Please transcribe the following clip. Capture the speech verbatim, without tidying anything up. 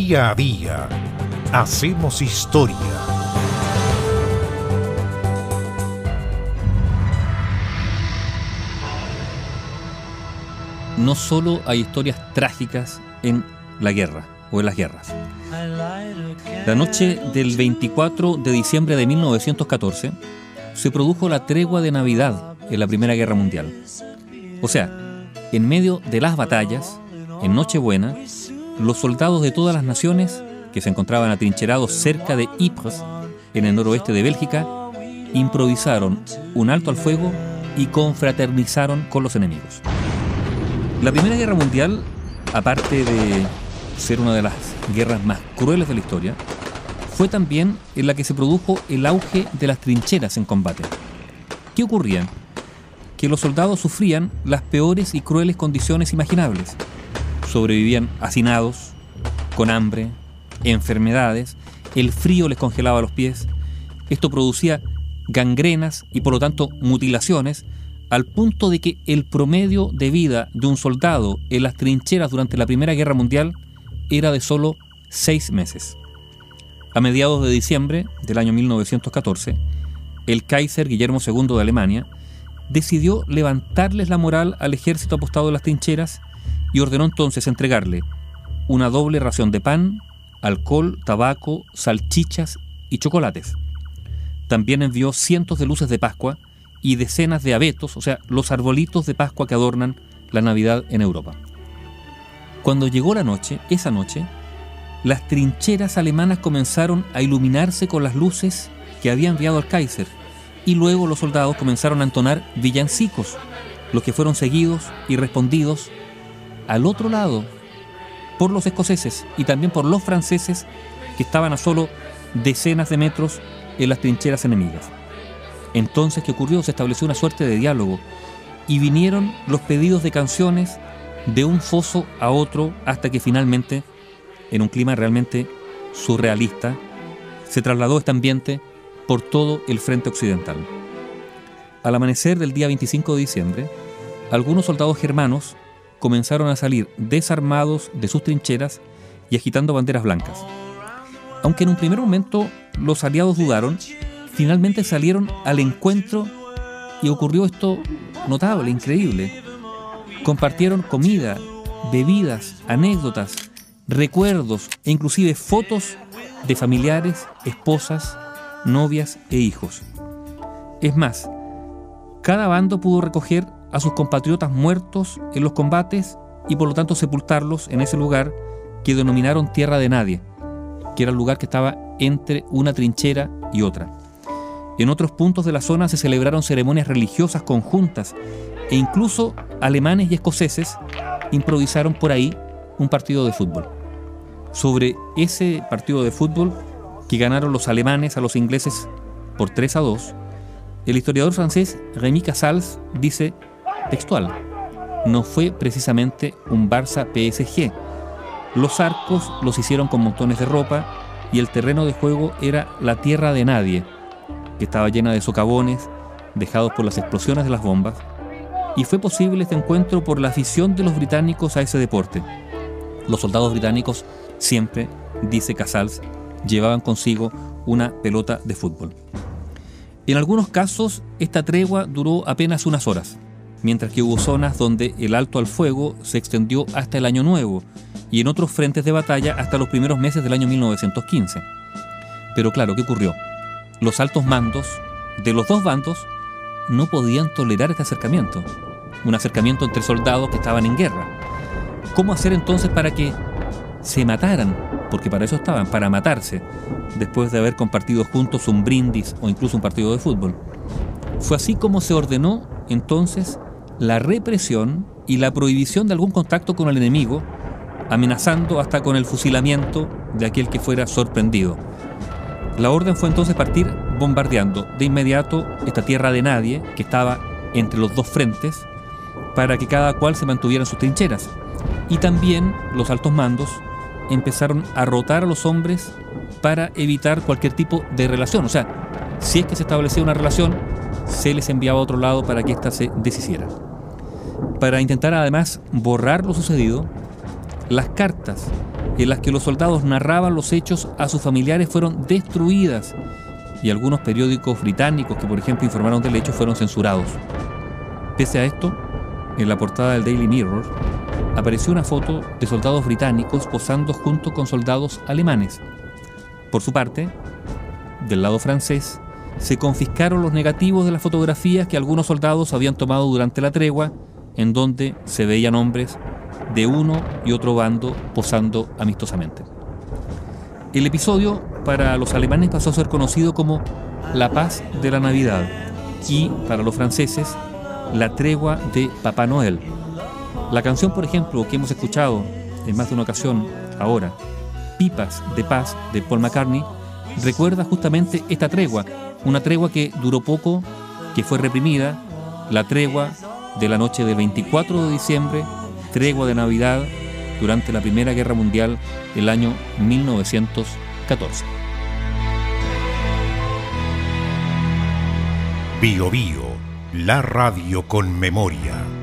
Día a día hacemos historia. No solo hay historias trágicas en la guerra o en las guerras. La noche del veinticuatro de diciembre de mil novecientos catorce se produjo la tregua de Navidad en la Primera Guerra Mundial. O sea, en medio de las batallas, en Nochebuena, los soldados de todas las naciones que se encontraban atrincherados cerca de Ypres, en el noroeste de Bélgica, improvisaron un alto al fuego y confraternizaron con los enemigos. La Primera Guerra Mundial, aparte de ser una de las guerras más crueles de la historia, fue también en la que se produjo el auge de las trincheras en combate. ¿Qué ocurría? Que los soldados sufrían las peores y crueles condiciones imaginables. Sobrevivían hacinados, con hambre, enfermedades, el frío les congelaba los pies. Esto producía gangrenas y por lo tanto mutilaciones, al punto de que el promedio de vida de un soldado en las trincheras durante la Primera Guerra Mundial era de solo seis meses. A mediados de diciembre del año mil novecientos catorce, el Kaiser Guillermo segundo de Alemania decidió levantarles la moral al ejército apostado en las trincheras y ordenó entonces entregarle una doble ración de pan, alcohol, tabaco, salchichas y chocolates. También envió cientos de luces de Pascua y decenas de abetos, o sea, los arbolitos de Pascua que adornan la Navidad en Europa. Cuando llegó la noche, esa noche, las trincheras alemanas comenzaron a iluminarse con las luces que había enviado el Kaiser, y luego los soldados comenzaron a entonar villancicos, los que fueron seguidos y respondidos al otro lado por los escoceses y también por los franceses que estaban a solo decenas de metros en las trincheras enemigas. Entonces, ¿qué ocurrió? Se estableció una suerte de diálogo y vinieron los pedidos de canciones de un foso a otro hasta que finalmente, en un clima realmente surrealista, se trasladó este ambiente por todo el frente occidental. Al amanecer del día veinticinco de diciembre, algunos soldados germanos comenzaron a salir desarmados de sus trincheras y agitando banderas blancas. Aunque en un primer momento los aliados dudaron, finalmente salieron al encuentro y ocurrió esto notable, increíble. Compartieron comida, bebidas, anécdotas, recuerdos e inclusive fotos de familiares, esposas, novias e hijos. Es más, cada bando pudo recoger a sus compatriotas muertos en los combates y por lo tanto sepultarlos en ese lugar que denominaron Tierra de Nadie, que era el lugar que estaba entre una trinchera y otra. En otros puntos de la zona se celebraron ceremonias religiosas conjuntas e incluso alemanes y escoceses improvisaron por ahí un partido de fútbol. Sobre ese partido de fútbol que ganaron los alemanes a los ingleses por tres a dos, el historiador francés Rémy Casals dice textual: no fue precisamente un Barça P S G. Los arcos los hicieron con montones de ropa y el terreno de juego era la Tierra de Nadie, que estaba llena de socavones dejados por las explosiones de las bombas, y fue posible este encuentro por la afición de los británicos a ese deporte. Los soldados británicos siempre, dice Casals, llevaban consigo una pelota de fútbol. En algunos casos, esta tregua duró apenas unas horas, mientras que hubo zonas donde el alto al fuego se extendió hasta el Año Nuevo y en otros frentes de batalla hasta los primeros meses del año mil novecientos quince. Pero claro, ¿qué ocurrió? Los altos mandos de los dos bandos no podían tolerar este acercamiento, un acercamiento entre soldados que estaban en guerra. ¿Cómo hacer entonces para que se mataran? Porque para eso estaban, para matarse, después de haber compartido juntos un brindis o incluso un partido de fútbol. Fue así como se ordenó entonces la represión y la prohibición de algún contacto con el enemigo, amenazando hasta con el fusilamiento de aquel que fuera sorprendido. La orden fue entonces partir bombardeando de inmediato esta Tierra de Nadie que estaba entre los dos frentes, para que cada cual se mantuviera en sus trincheras. Y también los altos mandos empezaron a rotar a los hombres para evitar cualquier tipo de relación. O sea, si es que se establecía una relación, se les enviaba a otro lado para que ésta se deshiciera. Para intentar además borrar lo sucedido, las cartas en las que los soldados narraban los hechos a sus familiares fueron destruidas y algunos periódicos británicos que, por ejemplo, informaron del hecho fueron censurados. Pese a esto, en la portada del Daily Mirror apareció una foto de soldados británicos posando junto con soldados alemanes. Por su parte, del lado francés, se confiscaron los negativos de las fotografías que algunos soldados habían tomado durante la tregua, en donde se veían hombres de uno y otro bando posando amistosamente. El episodio para los alemanes pasó a ser conocido como la paz de la Navidad y para los franceses la tregua de Papá Noel. La canción, por ejemplo, que hemos escuchado en más de una ocasión ahora, Pipas de Paz de Paul McCartney, recuerda justamente esta tregua, una tregua que duró poco, que fue reprimida, la tregua de la noche del veinticuatro de diciembre, tregua de Navidad durante la Primera Guerra Mundial del año mil novecientos catorce. Bio Bio, la radio con memoria.